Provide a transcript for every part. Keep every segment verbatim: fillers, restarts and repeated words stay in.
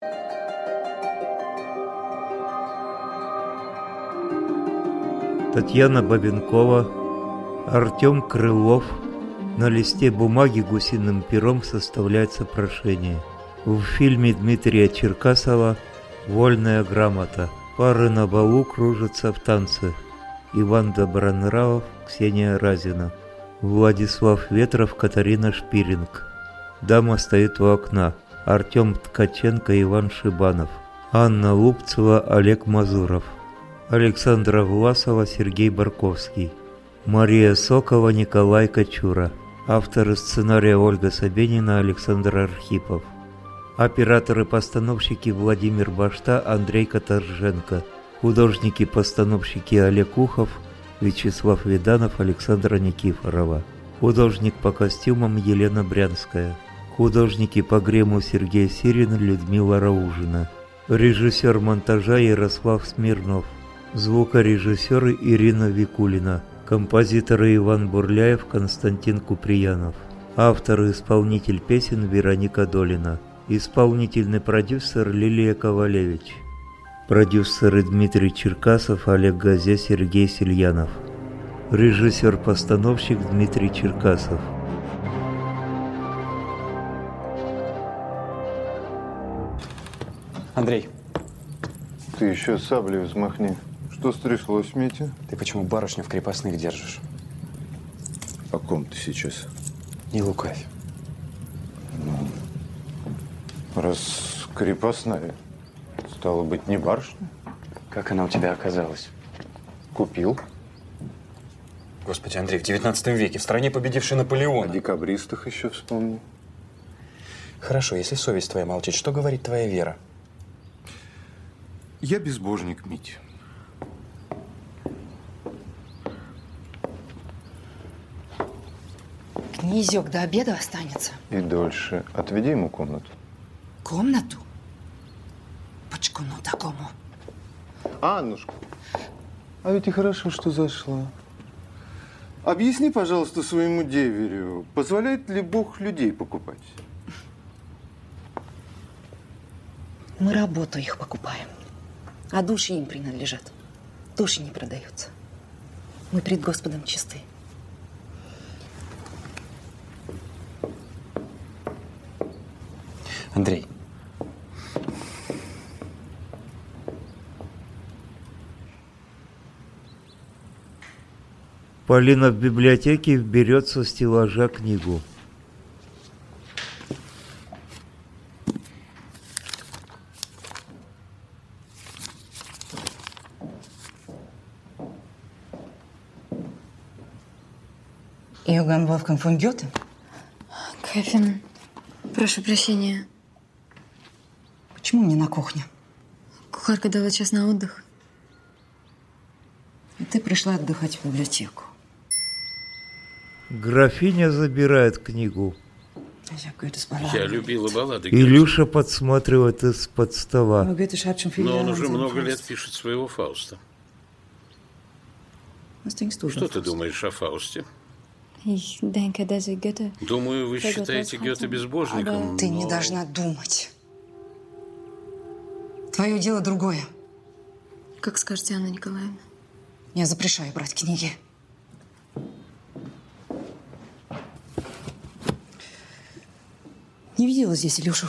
Татьяна Бабенкова, Артем Крылов. На листе бумаги гусиным пером составляется прошение. В фильме Дмитрия Черкасова «Вольная грамота». Пары на балу кружатся в танце. Иван Добронравов, Ксения Разина. Владислав Ветров, Катарина Шпиринг. Дама стоит у окна. Артем Ткаченко, Иван Шибанов. Анна Лупцева, Олег Мазуров. Александра Власова, Сергей Барковский. Мария Сокова, Николай Кочура. Авторы сценария Ольга Собенина, Александр Архипов. Операторы-постановщики Владимир Башта, Андрей Каторженко. Художники-постановщики Олег Ухов, Вячеслав Виданов, Александра Никифорова. Художник по костюмам Елена Брянская. Художники по гриму Сергей Сирин, Людмила Раужина. Режиссер монтажа Ярослав Смирнов. Звукорежиссеры Ирина Викулина. Композиторы Иван Бурляев, Константин Куприянов. Автор и исполнитель песен Вероника Долина. Исполнительный продюсер Лилия Ковалевич. Продюсеры Дмитрий Черкасов, Олег Газе, Сергей Сельянов. Режиссер-постановщик Дмитрий Черкасов. Андрей. Ты еще саблей взмахни. Что стряслось, Митя? Ты почему барышню в крепостных держишь? О ком ты сейчас? Не лукавь. Ну, раз крепостная, стало быть, не барышня? Как она у тебя оказалась? Купил. Господи, Андрей, в девятнадцатом веке, в стране, победившей Наполеона. О декабристах еще вспомни. Хорошо, если совесть твоя молчит, что говорит твоя вера? Я безбожник, Митя. Князек до обеда останется. И дольше. Отведи ему комнату. Комнату? Почкуну такому. Аннушка, а ведь и хорошо, что зашла. Объясни, пожалуйста, своему деверю, позволяет ли Бог людей покупать? Мы работу их покупаем, а души им принадлежат. Души не продаются. Мы пред Господом чисты. Андрей. Полина в библиотеке берет со стеллажа книгу. Иоганн Вольфганг фон Гёте? Кэфин, прошу прощения. Почему не на кухне? Кухарка дала час на отдых. И ты пришла отдыхать в библиотеку. Графиня забирает книгу. Я любила баллады. Илюша подсматривает из-под стола. Но он уже много лет пишет своего Фауста. Что ты думаешь о Фаусте? Думаю, вы считаете Гёте безбожником, Ты но... не должна думать. Твое дело другое. Как скажете, Анна Николаевна. Я запрещаю брать книги. Не видела здесь Илюшу?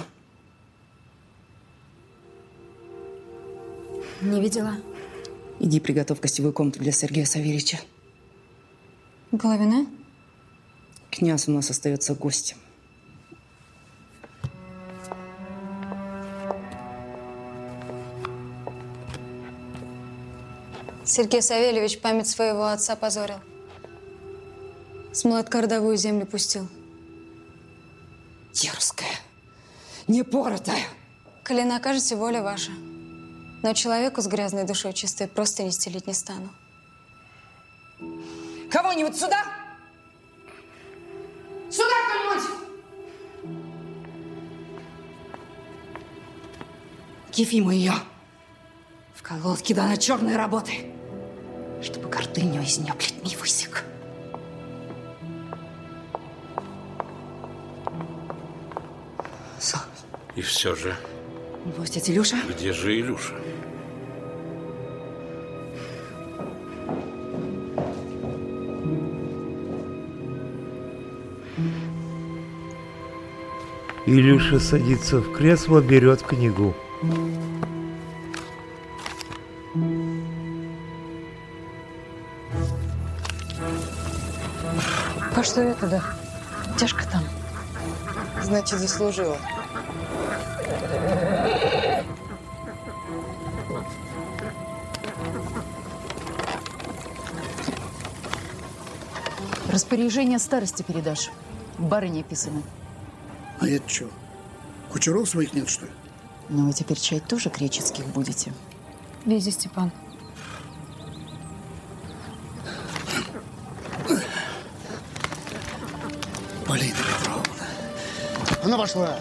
Не видела. Иди приготовь гостевую комнату для Сергея Савельича. Головина? Князь у нас остается гостем. Сергей Савельевич память своего отца позорил. С молотка родовую землю пустил. Дерзкая, непоротая. Коли накажете, воля ваша. Но человеку с грязной душой чистой просто не стелить не стану. Кого-нибудь сюда? Сюда кто-нибудь! Ефиму ее в колодке да на черной работы, чтобы гордыню из нее плетьми высек. И все же, Небось, дядя Илюша? Где же Илюша? Илюша садится в кресло, берет книгу. А что это, да? Тяжко там. Значит, заслужила. Распоряжение старости передашь. Барыне писаны. А это что? Кучеров своих нет, что ли? Ну, вы теперь чай тоже кречетских будете? Лиза, Степан. Полина Петровна. Она пошла.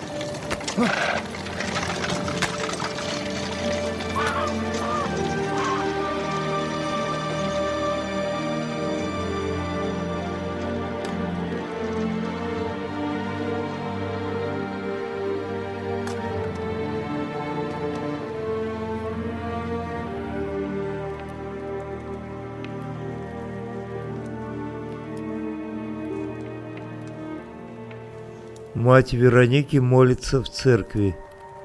Мать Вероники молится в церкви.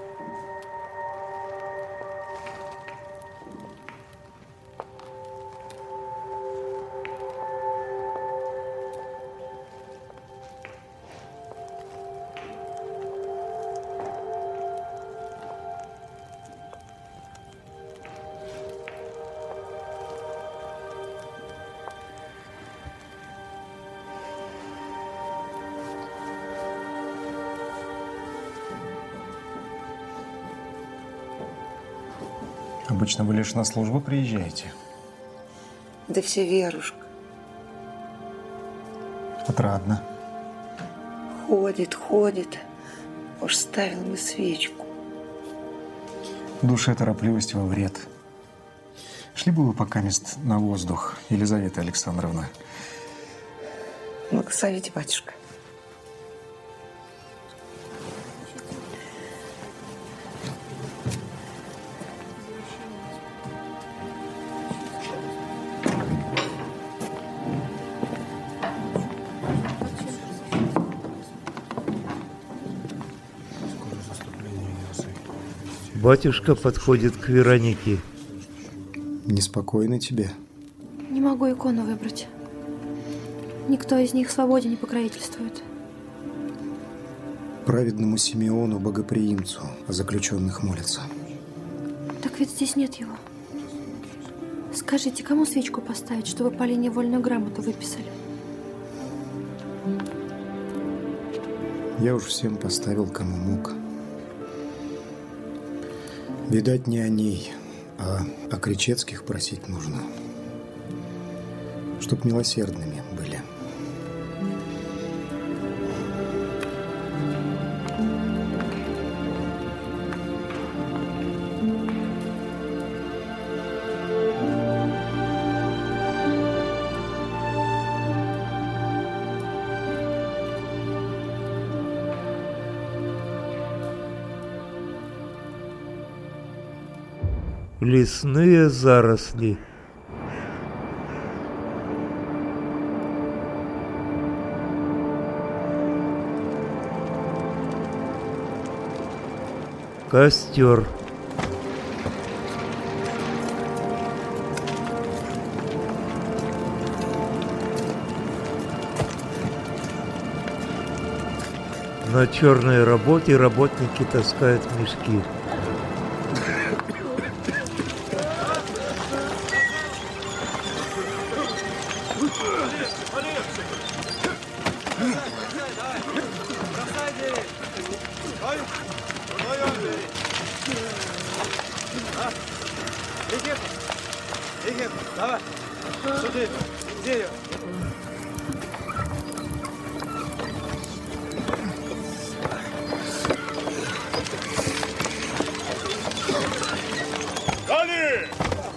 Обычно вы лишь на службу приезжаете. Да все Верушка. Отрадно. Ходит, ходит. Уж ставил мы свечку. Душе торопливость во вред. Шли бы вы пока мест на воздух, Елизавета Александровна. Благословите, батюшка. Батюшка подходит к Веронике. Неспокойно тебе? Не могу икону выбрать. Никто из них свободе не покровительствует. Праведному Симеону, богоприимцу, о заключенных молятся. Так ведь здесь нет его. Скажите, кому свечку поставить, чтобы Полине вольную грамоту выписали? Я уж всем поставил, кому мог. Видать, не о ней, а о Кречетских просить нужно. Чтоб милосердными были. Лесные заросли. Костер. На черной работе работники таскают мешки. Давай, сюда, где ее? Дали!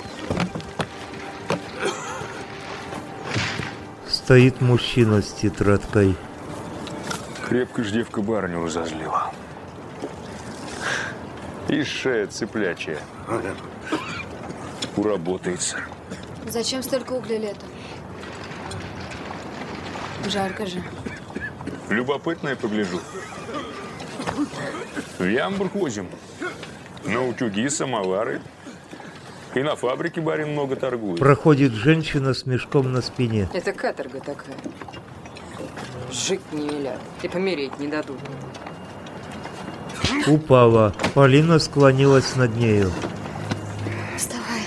Стоит мужчина с тетрадкой. Крепко ж девка барыню разозлила. И шея цыплячья. Уработается. Зачем столько угля летом? Жарко же. Любопытное погляжу. В Ямбург возим. На утюги, самовары. И на фабрике барин много торгует. Проходит женщина с мешком на спине. Это каторга такая. Жить не велят. И помереть не дадут. Упала. Полина склонилась над нею. Вставай.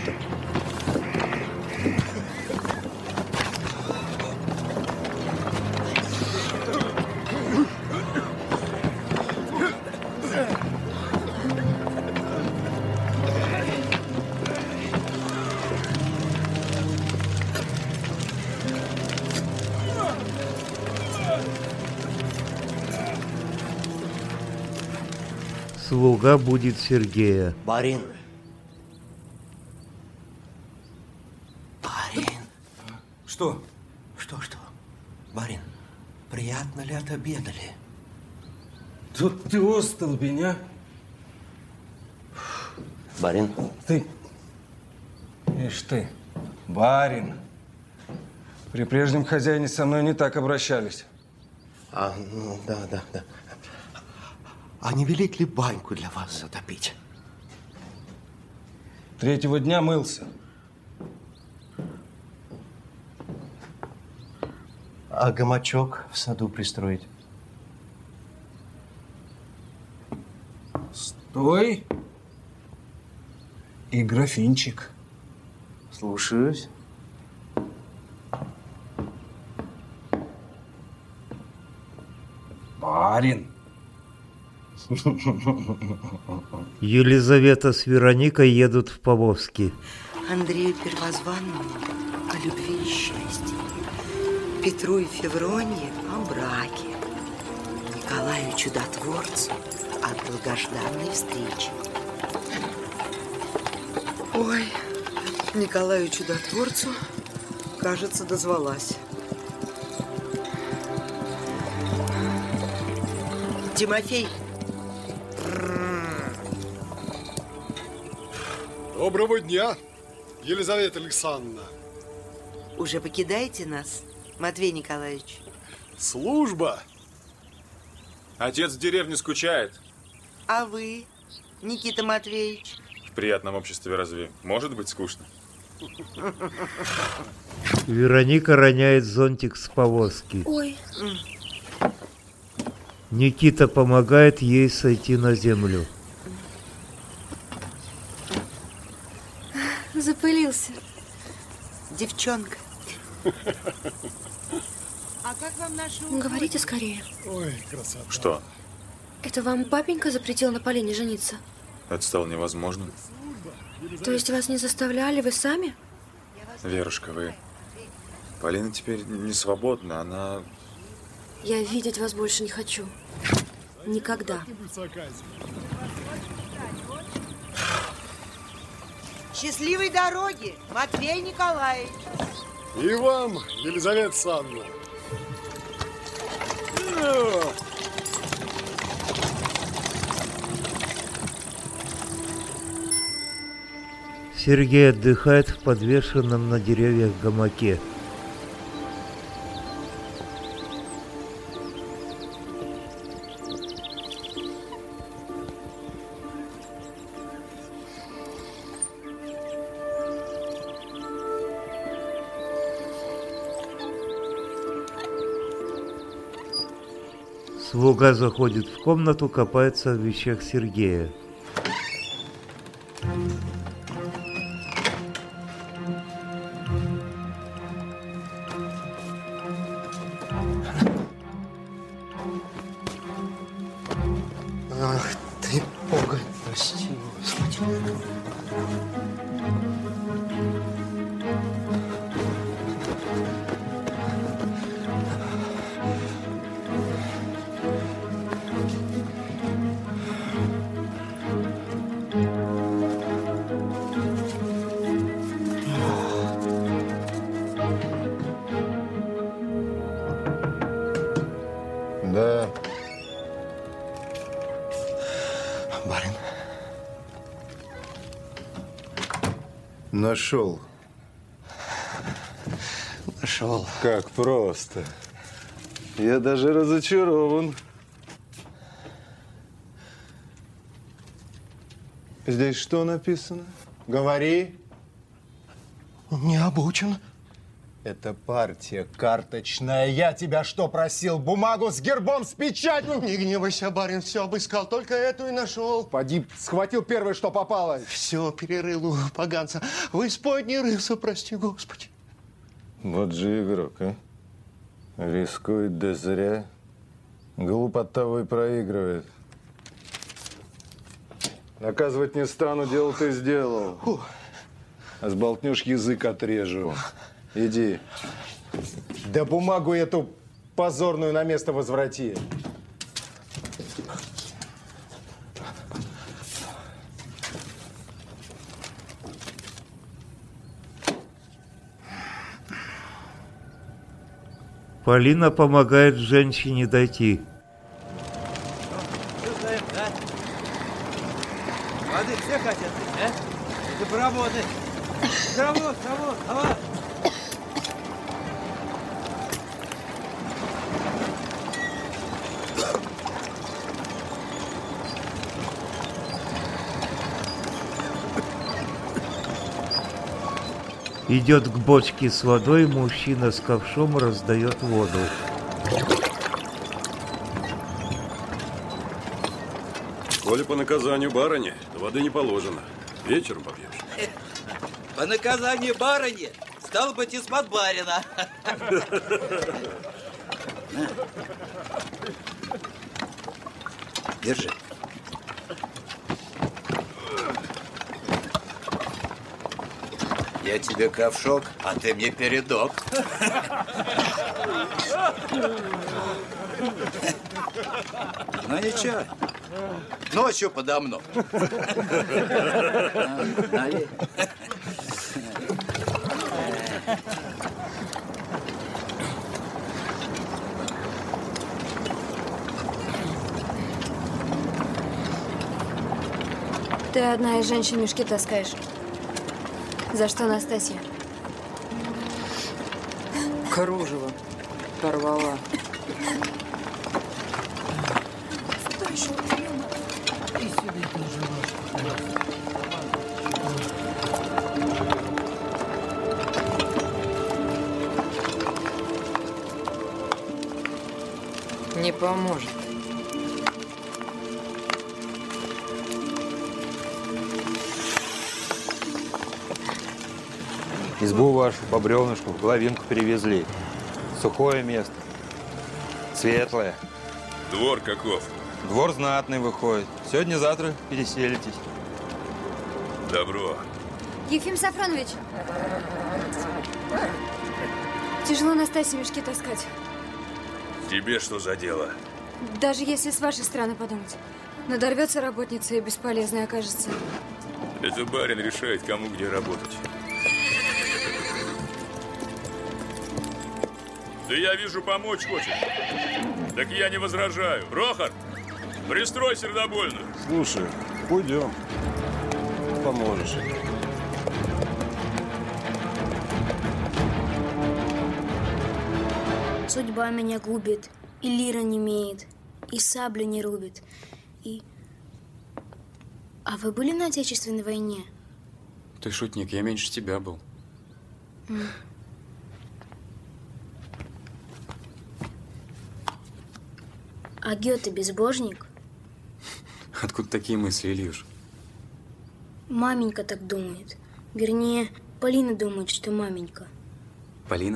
Слуга будет Сергея. Барин. Барин. Что? Что-что? Барин, приятно ли отобедали? Тут ты остолбень, а? Барин. Ты. Ишь ты, барин. При прежнем хозяине со мной не так обращались. А, ну, да, да, да. А не велит ли баньку для вас затопить? Третьего дня мылся. А гамачок в саду пристроить? Стой. И графинчик. Слушаюсь. Барин. Елизавета с Вероникой едут в повозке. Андрею Первозванному о любви и счастье. Петру и Февронии о браке. Николаю Чудотворцу о долгожданной встрече. Ой, Николаю Чудотворцу, кажется, дозвалась. Тимофей. Доброго дня, Елизавета Александровна. Уже покидаете нас, Матвей Николаевич? Служба. Отец в деревне скучает. А вы, Никита Матвеевич? В приятном обществе разве может быть скучно? Вероника роняет зонтик с повозки. Ой. Никита помогает ей сойти на землю. Запылился. Девчонка. А как вам наши уходи? Говорите скорее. Ой, красота. Что? Это вам папенька запретил на Полине жениться? Это стало невозможным. То есть вас не заставляли, вы сами? Верушка, вы... Полина теперь не свободна, она... Я видеть вас больше не хочу. Никогда. Счастливой дороги, Матвей Николаевич. И вам, Елизавета Александровна. Сергей отдыхает в подвешенном на деревьях гамаке. Слуга заходит в комнату, копается в вещах Сергея. Ах ты, Бога, прости, Господи. Да. Барин, Нашел. Нашел. Как просто. Я даже разочарован. Здесь что написано? Говори. Не обучен. Это партия карточная. Я тебя что просил? Бумагу с гербом, с печатью? Не гневайся, барин, все обыскал, только эту и нашел. Поди, схватил первое, что попало. Все перерыл у поганца. В исподней рылся, прости господи. Вот же игрок, а? Рискует да зря. Глуп от того и проигрывает. Наказывать не стану, дело ты сделал. Фу. А сболтнешь, язык отрежу. Иди. Да бумагу эту позорную на место возврати. Полина помогает женщине дойти. Воды все хотят, а? Это поработай. Траву, траву, давай. Идет к бочке с водой, мужчина с ковшом раздает воду. Коли по наказанию барыни, воды не положено. Вечером попьешь. По наказанию барыни, стало быть, из-под барина. Держи. Я тебе ковшок, а ты мне передок. Ну ничего, ночью подо мной. Налей. Ты одна из женщин мешки таскаешь. За что, Настасья? Кружево порвала. Не поможет. Избу вашу по бревнышку в Главинку перевезли. Сухое место. Светлое. Двор каков? Двор знатный выходит. Сегодня-завтра переселитесь. Добро. Ефим Сафронович. Тяжело Настасье мешки таскать. Тебе что за дело? Даже если с вашей стороны подумать. Надорвется работница и бесполезной окажется. Это барин решает, кому где работать. Да я вижу, помочь хочет. Так я не возражаю. Прохор, пристрой сердобольную. Слушай, пойдем. Поможешь. Судьба меня губит, и лира не имеет, и саблю не рубит, и... А вы были на Отечественной войне? Ты шутник, я меньше тебя был. М. А Гёте безбожник? Откуда такие мысли, Ильюш? Маменька так думает. Вернее, Полина думает, что маменька. Полина?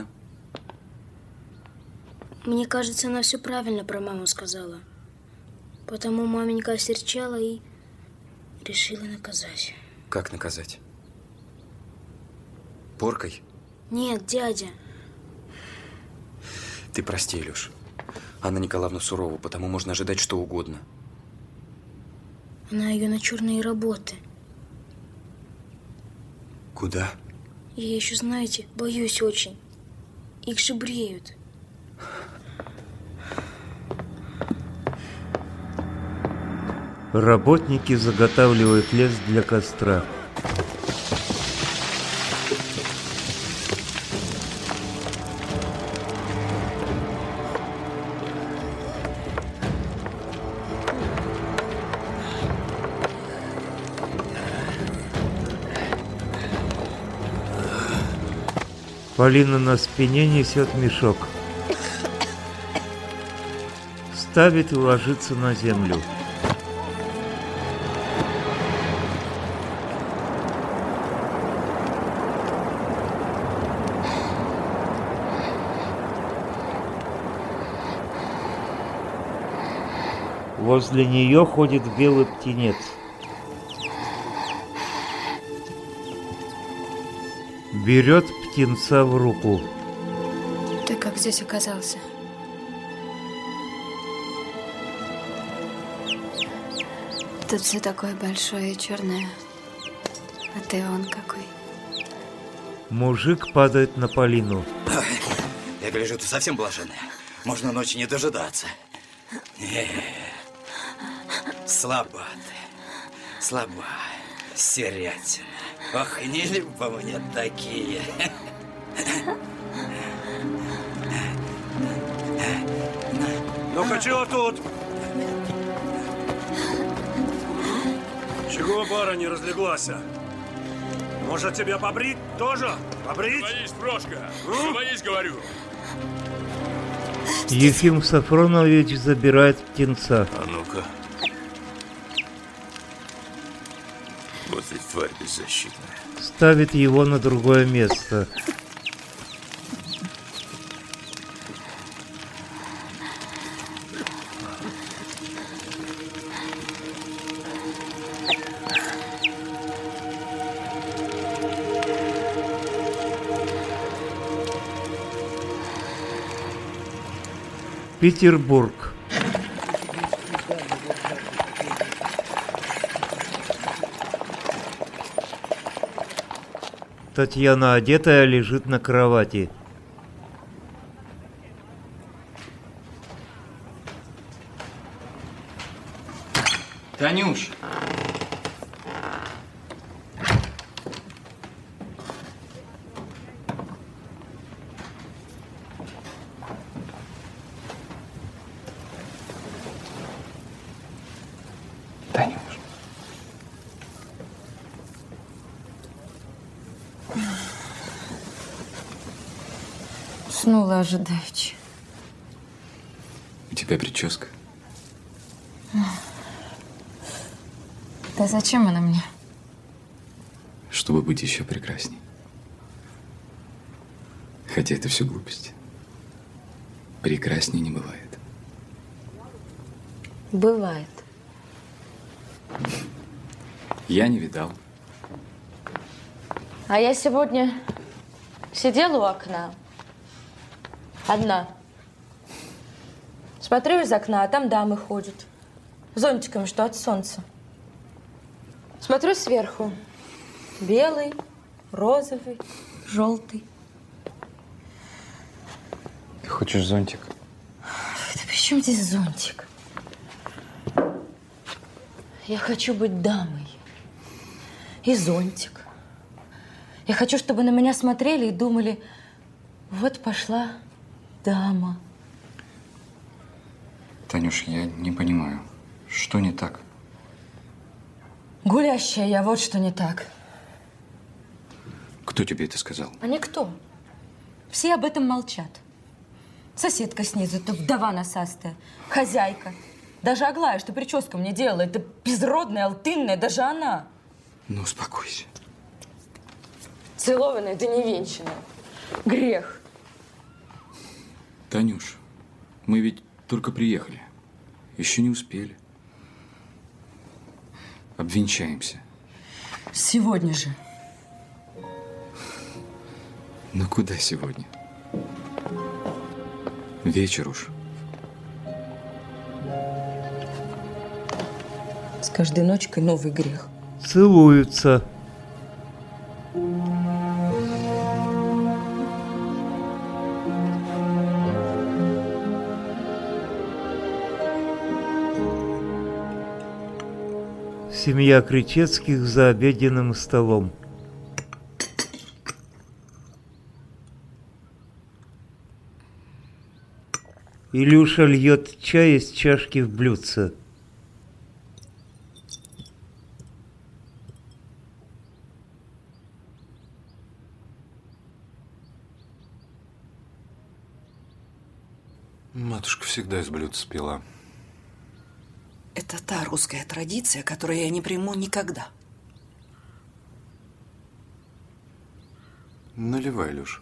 Мне кажется, она все правильно про маму сказала. Потому маменька осерчала и решила наказать. Как наказать? Поркой? Нет, дядя. Ты прости, Илюш. Анна Николаевна сурова, потому можно ожидать что угодно. Она ее на черные работы. Куда? Я еще, знаете, боюсь очень. Их же бреют. Работники заготавливают лес для костра. Полина на спине несет мешок. Ставит и ложится на землю. Возле нее ходит белый птенец. Берет птенца в руку. Ты как здесь оказался? Тут все такое большое и черное. А ты он какой. Мужик падает на Полину. Я гляжу, ты совсем блаженная. Можно ночи не дожидаться. Не, слаба ты, слаба, серятина. Ох, не любо мне такие. Ну-ка, чего тут? Чего барыня разлеглась? Может, тебя побрить тоже? Побрить? Боись, Прошка, не боись, говорю. Ефим Сафронович забирает птенца. А ну-ка. Вот ведь тварь беззащитная. Ставит его на другое место. Петербург. Татьяна, одетая, лежит на кровати. Танюш! Танюш. Уснула ожидаючи. У тебя прическа. Да зачем она мне? Чтобы быть еще прекрасней. Хотя это все глупости. Прекрасней не бывает. Бывает. Я не видал. А я сегодня сидела у окна. Одна. Смотрю из окна, а там дамы ходят. Зонтиками, что от солнца. Смотрю сверху. Белый, розовый, желтый. Ты хочешь зонтик? Да при чем здесь зонтик? Я хочу быть дамой. И зонтик. Я хочу, чтобы на меня смотрели и думали, вот пошла дама. Танюш, я не понимаю, что не так? Гулящая я, вот что не так. Кто тебе это сказал? А никто. Все об этом молчат. Соседка снизу, то вдова насастая, хозяйка. Даже Аглая, что прическу мне делала, это безродная, алтынная, даже она. Ну, успокойся. Целованная, да не венчанная. Грех. Танюш, мы ведь только приехали. Еще не успели. Обвенчаемся. Сегодня же. Ну, куда сегодня? Вечер уж. С каждой ночкой новый грех. Целуются. Семья Кричевских за обеденным столом. Илюша льет чай из чашки в блюдце. Матушка всегда из блюдца пила. Это та русская традиция, которую я не приму никогда. Наливай, Люш.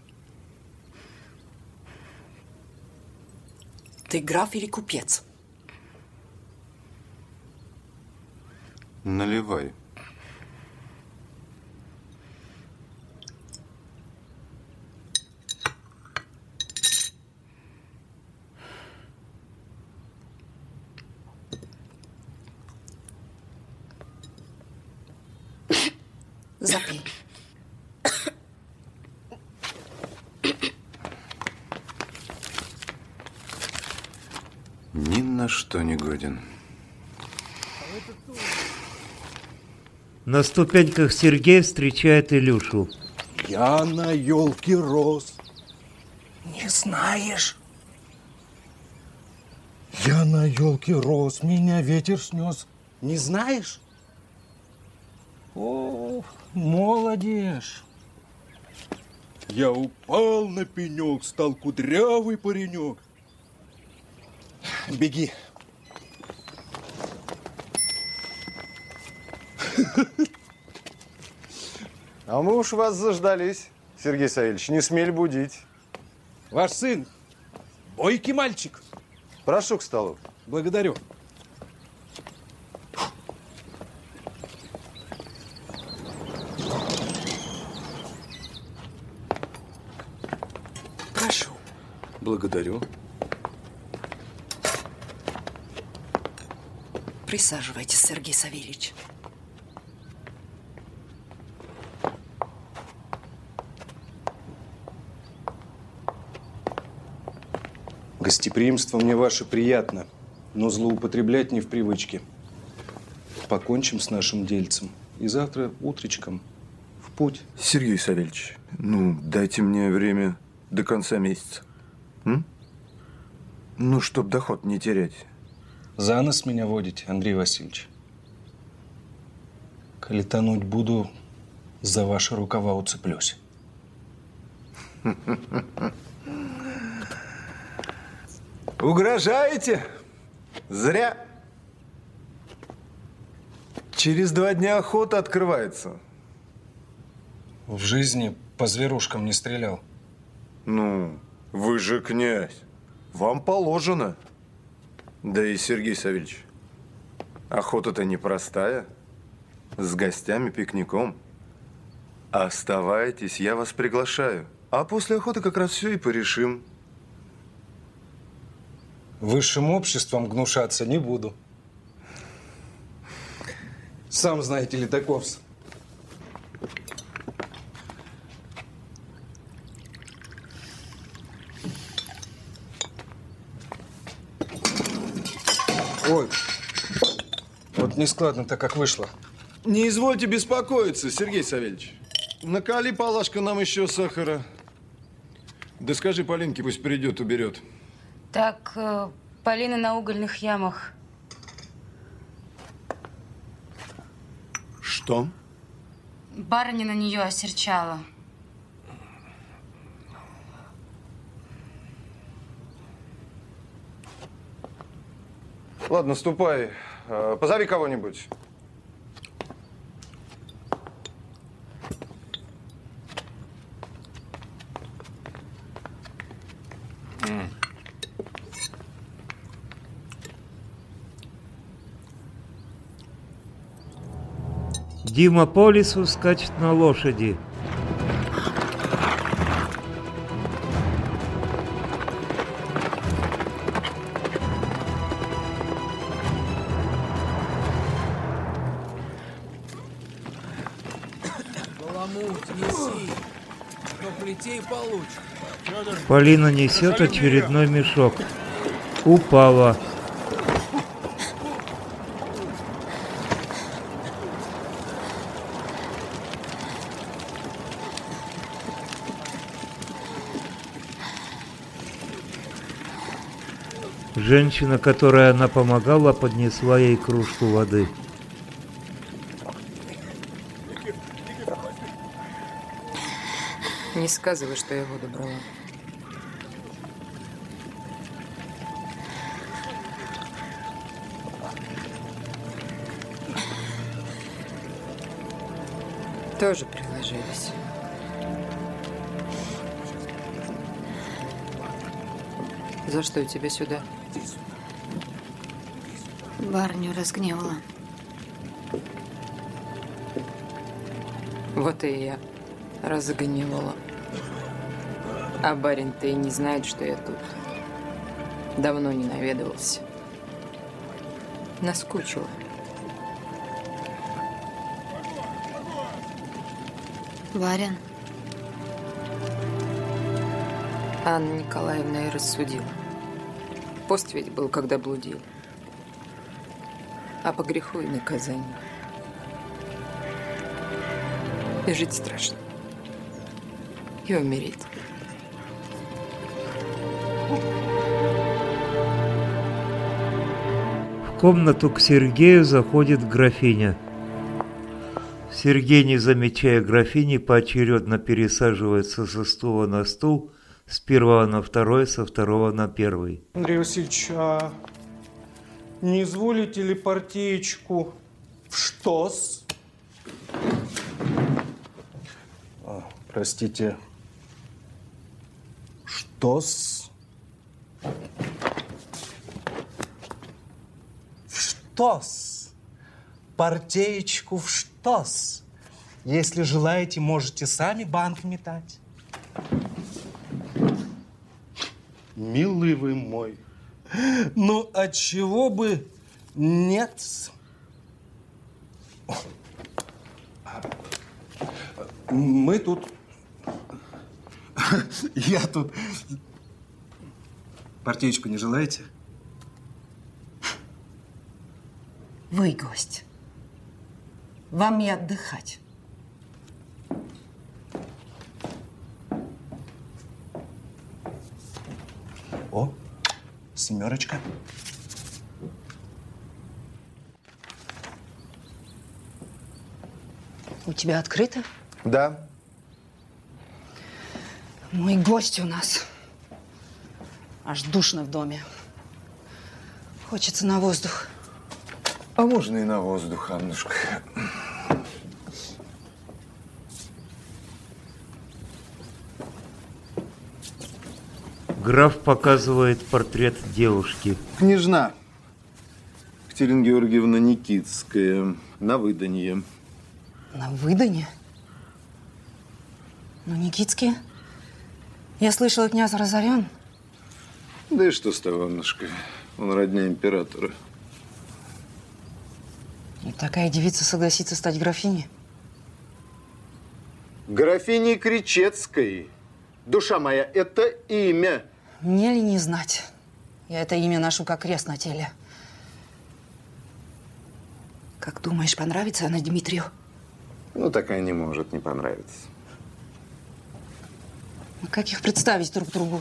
Ты граф или купец? Наливай. Запей. Ни на что не годен. На ступеньках Сергей встречает Илюшу. Я на елке рос. Не знаешь? Я на елке рос, меня ветер снес. Не знаешь? О, молодежь. Я упал на пенек, стал кудрявый паренек. Беги. А мы уж вас заждались, Сергей Савельевич. Не смели будить. Ваш сын бойкий мальчик. Прошу к столу. Благодарю. Прошу. Благодарю. Присаживайтесь, Сергей Савельевич. Гостеприимство мне ваше приятно, но злоупотреблять не в привычке. Покончим с нашим дельцем и завтра утречком в путь. Сергей Савельевич, ну, дайте мне время до конца месяца. М? Ну, чтоб доход не терять. За нос меня водите, Андрей Васильевич. Коли тонуть буду, за ваши рукава уцеплюсь. Угрожаете? Зря. Через два дня охота открывается. В жизни по зверушкам не стрелял. Ну, вы же князь. Вам положено. Да и, Сергей Савельевич, охота-то непростая. С гостями, пикником. Оставайтесь, я вас приглашаю. А после охоты как раз все и порешим. Высшим обществом гнушаться не буду. Сам знаете ли, таковс. Ой, вот нескладно-то как вышло. Не извольте беспокоиться, Сергей Савельевич. Накали, Палашка, нам еще сахара. Да скажи Полинке, пусть придет, уберет. Так, э, Полина на угольных ямах. Что? Барыня на нее осерчала. Ладно, ступай. Э, Позови кого-нибудь. Дима по лесу скачет на лошади. Баламут, неси. Кто плетей получит. Полина несет очередной мешок. Упала. Женщина, которой она помогала, поднесла ей кружку воды. Не сказывай, что я воду брала. Тоже приложились. За что тебе сюда? Барыню разгневала. Вот и я разгневала. А барин-то и не знает, что я тут. Давно не наведывался. Наскучила. Барин. Анна Николаевна и рассудила. Пост ведь был, когда блудил. А по греху и наказанию. И жить страшно. И умереть. В комнату к Сергею заходит графиня. Сергей, не замечая графини, поочередно пересаживается со стула на стул, с первого на второй, со второго на первый. Андрей Васильевич, а не изволите ли партиечку в штос? А, простите, штос? В штос. Партеечку в штос. Если желаете, можете сами банк метать. Милый вы мой. Ну, отчего бы нет? Мы тут... Я тут... Партеечку не желаете? Вы гость. Вам и отдыхать. О, семерочка. У тебя открыто? Да. Ну и гость у нас. Аж душно в доме. Хочется на воздух. А можно и на воздух, Аннушка. Граф показывает портрет девушки. Княжна Катерина Георгиевна Никитская. На выданье. На выданье? Ну, Никитские? Я слышала, князь разорен. Да и что с того, Аннушка? Он родня императора. И такая девица согласится стать графиней? Графиней Кричецкой. Душа моя, это имя. Мне ли не знать? Я это имя ношу как крест на теле. Как думаешь, понравится она Дмитрию? Ну, такая не может не понравиться. А как их представить друг другу?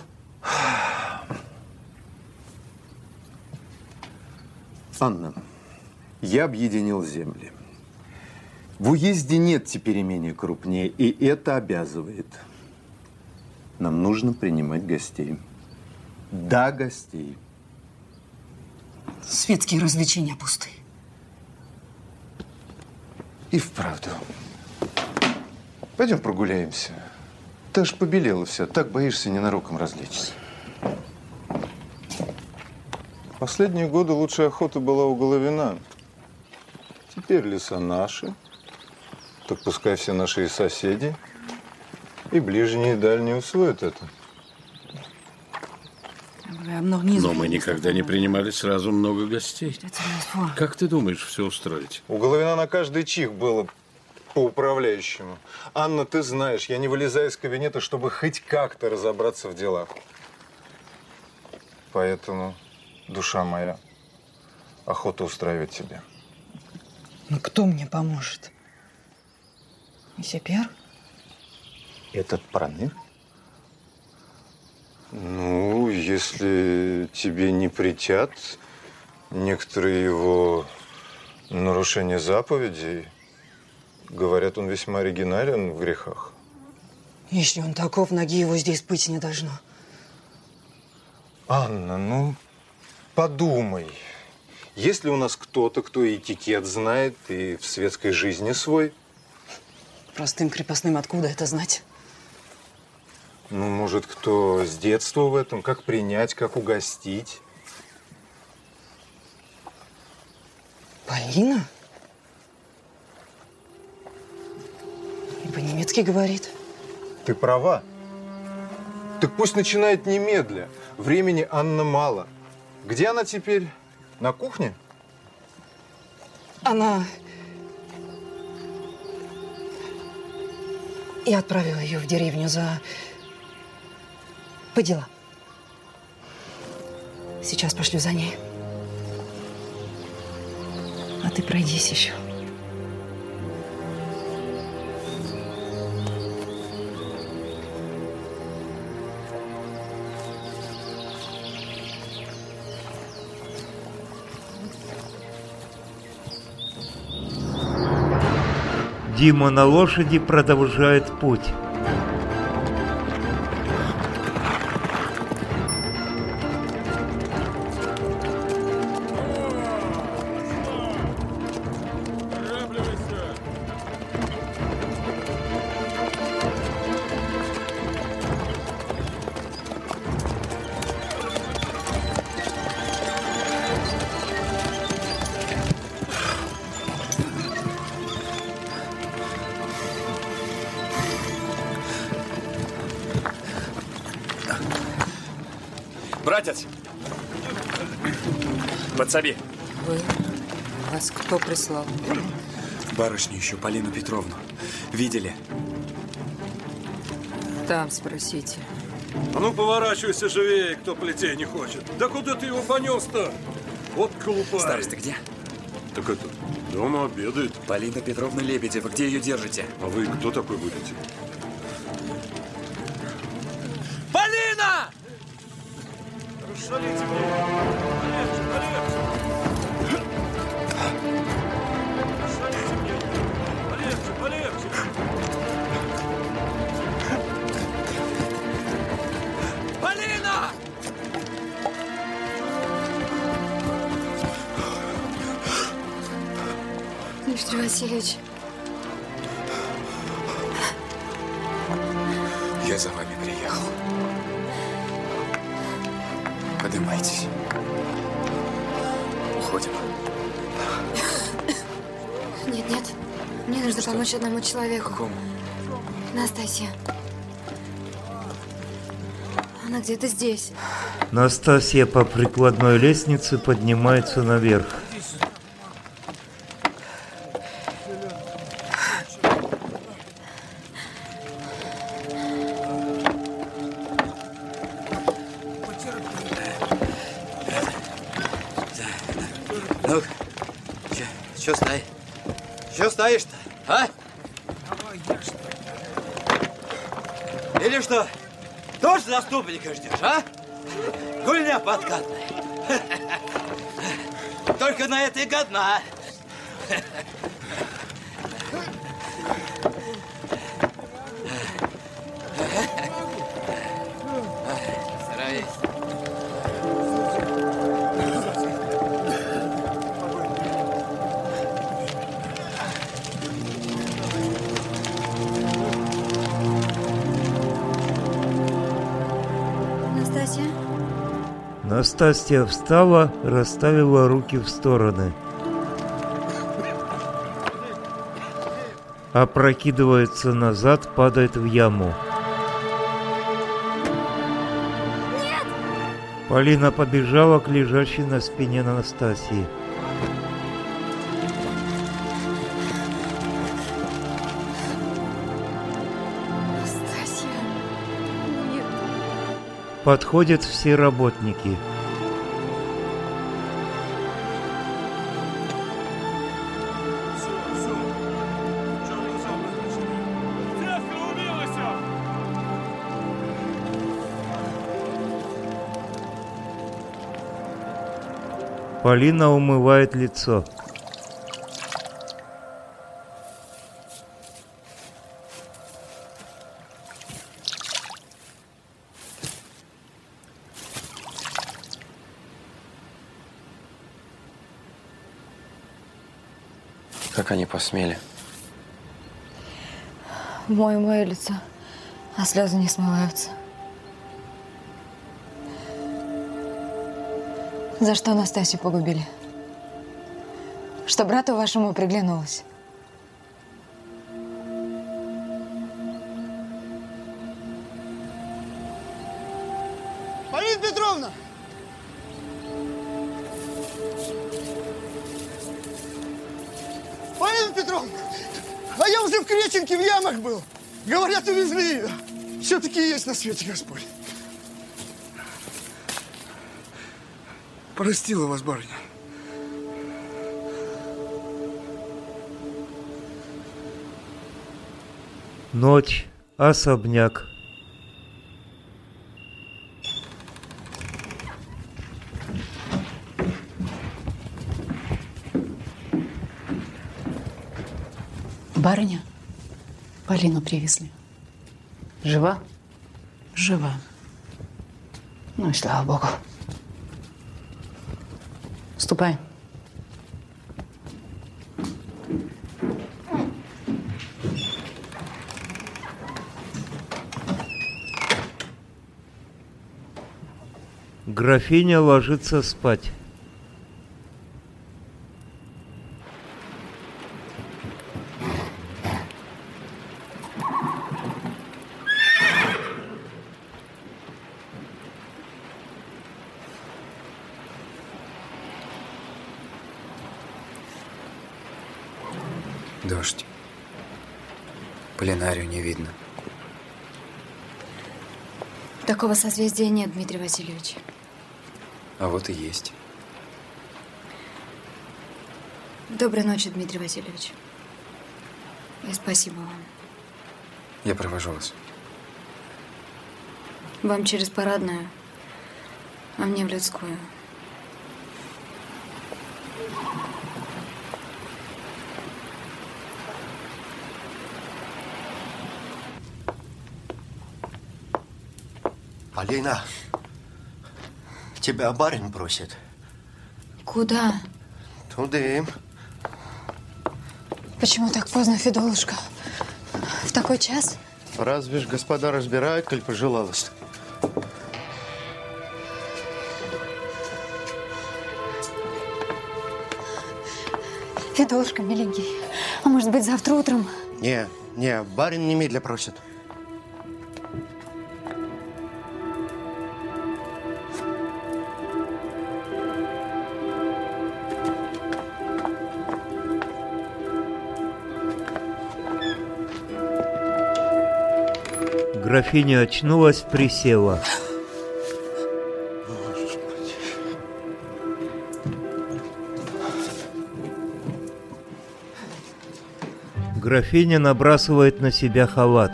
Анна, я объединил земли. В уезде нет теперь имения крупнее, и это обязывает. Нам нужно принимать гостей. Да, гостей. Светские развлечения пусты. И вправду. Пойдем прогуляемся. Ты аж побелела вся. Так боишься ненароком развлечься. Последние годы лучшая охота была у Головина. Теперь леса наши. Так пускай все наши соседи и ближние, и дальние усвоят это. Но мы никогда не принимали сразу много гостей. Как ты думаешь все устроить? У Головина на каждый чих было по управляющему. Анна, ты знаешь, я не вылезаю из кабинета, чтобы хоть как-то разобраться в делах. Поэтому, душа моя, охота устраивать тебя. Ну, кто мне поможет? Месье Пьер? Этот проныр? Ну, если тебе не претят некоторые его нарушения заповедей, говорят, он весьма оригинален в грехах. Если он таков, ноги его здесь быть не должно. Анна, ну, подумай. Есть ли у нас кто-то, кто этикет знает и в светской жизни свой? Простым крепостным откуда это знать? Ну, может, кто с детства в этом, как принять, как угостить. Полина? И по-немецки говорит. Ты права. Так пусть начинает немедля. Времени Анна мало. Где она теперь? На кухне? Она... Я отправила ее в деревню за... по делам. Сейчас пошлю за ней. А ты пройдись еще. Дима на лошади продолжает путь. Братец! Подсоби. Вы? Вас кто прислал? Барышню еще, Полину Петровну. Видели? Там спросите. А ну, поворачивайся живее, кто плетей не хочет. Да куда ты его понес-то? Вот колупай. Староста где? Так это, дома обедает. Полина Петровна Лебедева. Где ее держите? А вы кто такой будете? Полина! Расшалите меня. Полегче, полегче. Расшалите меня. Полегче, полегче. Полина! Дмитрий Васильевич. Я за вами приехал. Поднимайтесь. Уходим. Нет, нет. Мне нужно Что? помочь одному человеку. Какому? Настасья. Она где-то здесь. Настасья по прикладной лестнице поднимается наверх. Ну, что стоишь? Что стоишь-то, а? Или что, тоже заступника ждешь, а? Гульня подкатная. Только на это и годна. Стараюсь. Настасья? Настасья встала, расставила руки в стороны. Опрокидывается назад, падает в яму. Нет! Полина побежала к лежащей на спине Настасьи. Настасья. Нет. Подходят все работники. Полина умывает лицо. Как они посмели? Мою мое лицо, а слезы не смываются. За что Настасью погубили? Что брату вашему приглянулось? Полина Петровна! Полина Петровна! А я уже в Креченке в ямах был. Говорят, увезли ее. Все-таки есть на свете Господь. Простила вас, барыня. Ночь, особняк. Барыня, Полину привезли. Жива? Жива. Ну и слава богу. Ступай. Графиня ложится спать. Дождь. Полинарию не видно. Такого созвездия нет, Дмитрий Васильевич. А вот и есть. Доброй ночи, Дмитрий Васильевич. И спасибо вам. Я провожу вас. Вам через парадную, а мне в людскую. Полина, тебя барин просит. Куда? Туда. Почему так поздно, Федулушка? В такой час? Разве ж господа разбирают, коль пожелалось? Федулушка, миленький, а может быть завтра утром? Не, не, барин немедля просит. Графиня очнулась, присела. Графиня набрасывает на себя халат.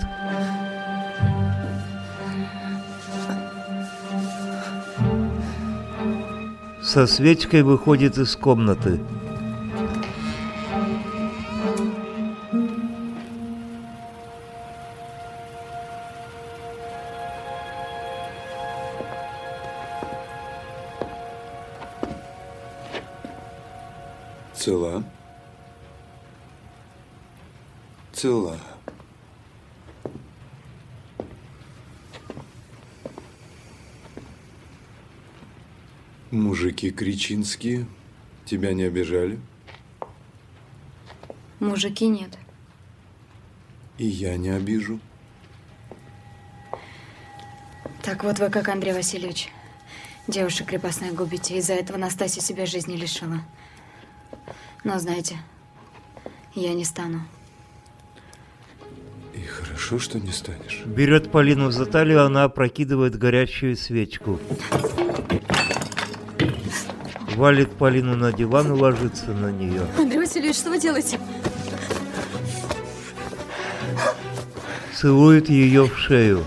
Со свечкой выходит из комнаты. Цела. Цела. Мужики кричинские тебя не обижали? Мужики нет. И я не обижу. Так вот вы как, Андрей Васильевич, девушек крепостных губите. Из-за этого Настасья себя жизни лишила. Но знаете, я не стану. И хорошо, что не станешь. Берет Полину за талию, она опрокидывает горящую свечку. Валит Полину на диван и ложится на нее. Андрей Васильевич, что вы делаете? Целует ее в шею.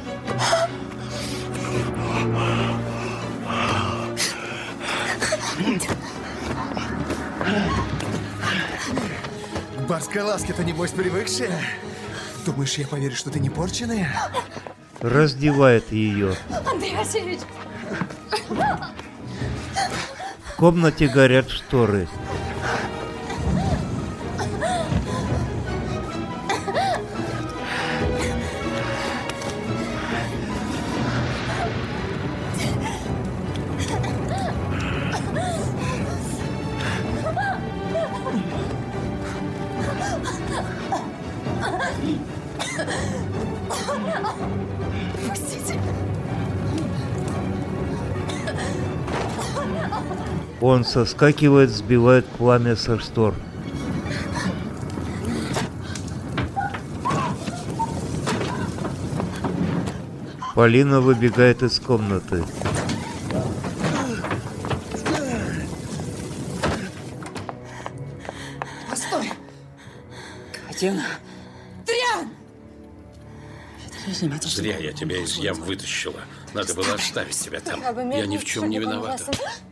К барской ласке-то, небось, привыкшая? Думаешь, я поверю, что ты не порченая? Раздевает ее. Андрей Васильевич! В комнате горят шторы. Пустите. Он соскакивает, сбивает пламя со штор. Полина выбегает из комнаты. Постой! Катина. Триан! Зря я тебя из ям вытащила. Надо было оставить тебя там. Я ни в чем не виновата.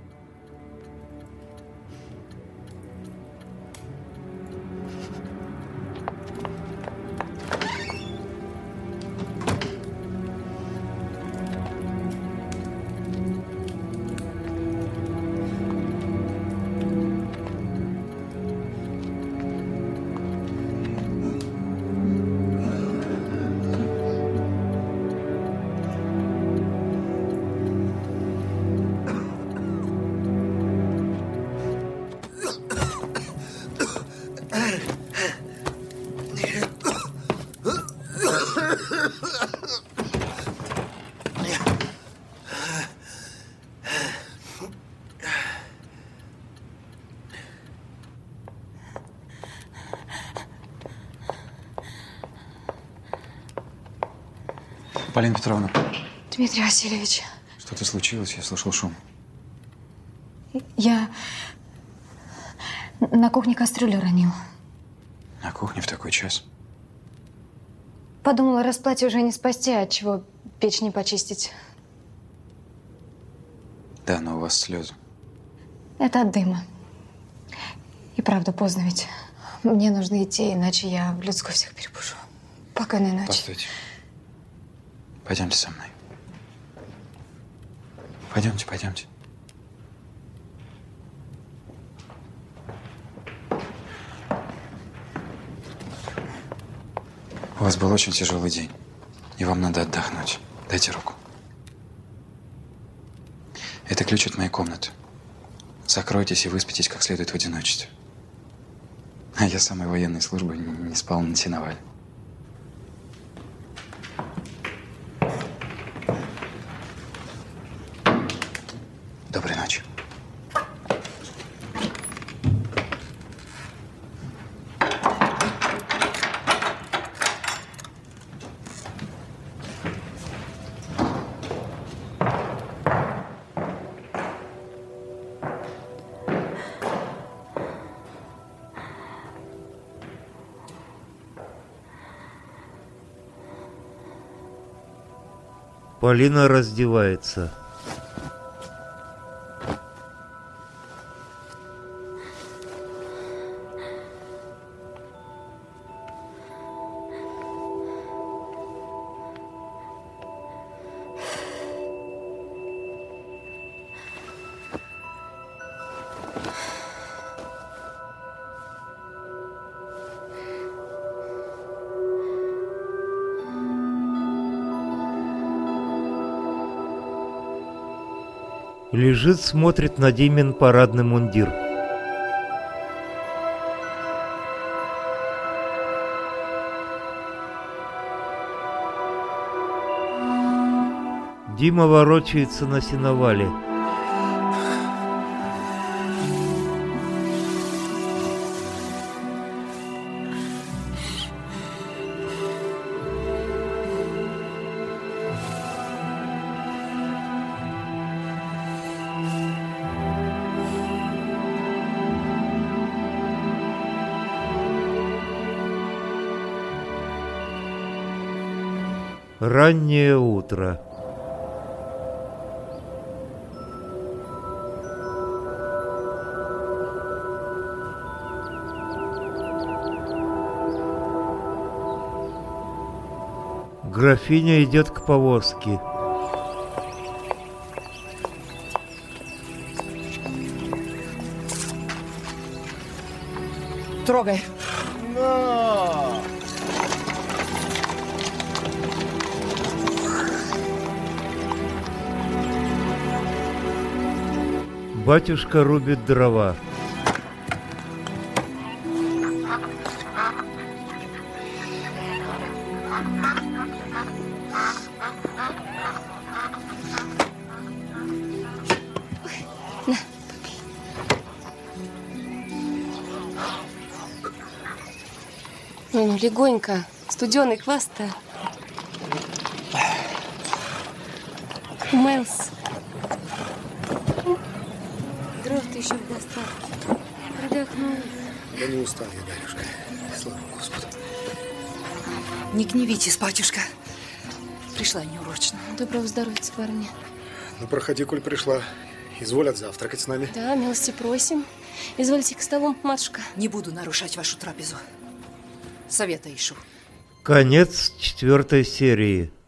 Полина Петровна. Дмитрий Васильевич. Что-то случилось? Я слышал шум. Я на кухне кастрюлю ронил. На кухне в такой час? Подумала, расплате уже не спасти, а чего печь не почистить. Да, но у вас слезы. Это от дыма. И правда, поздно ведь. Мне нужно идти, иначе я в людскую всех перепушу. Покойной ночи. Постойте. Пойдемте со мной. Пойдемте, пойдемте. У вас был очень тяжелый день, и вам надо отдохнуть. Дайте руку. Это ключ от моей комнаты. Закройтесь и выспитесь как следует в одиночестве. А я с самой военной службы не спал на сеновале. Доброй ночи. Полина раздевается. Лежит, смотрит на Димин парадный мундир. Дима ворочается на сеновале. Раннее утро. Графиня идет к повозке. Трогай. На! Батюшка рубит дрова. Ну, ну, легонько. Студеный квас-то. Мэлс. Дров ты еще в достатке. Продохнул. Да не устал я, Дарюшка. Слава Господу. Не гневитесь, батюшка. Пришла неурочно. Доброго здоровья, парни. Ну, проходи, коль пришла. Изволят завтракать с нами. Да, милости просим. Извольте к столу, матушка. Не буду нарушать вашу трапезу. Совета ищу. Конец четвертой серии.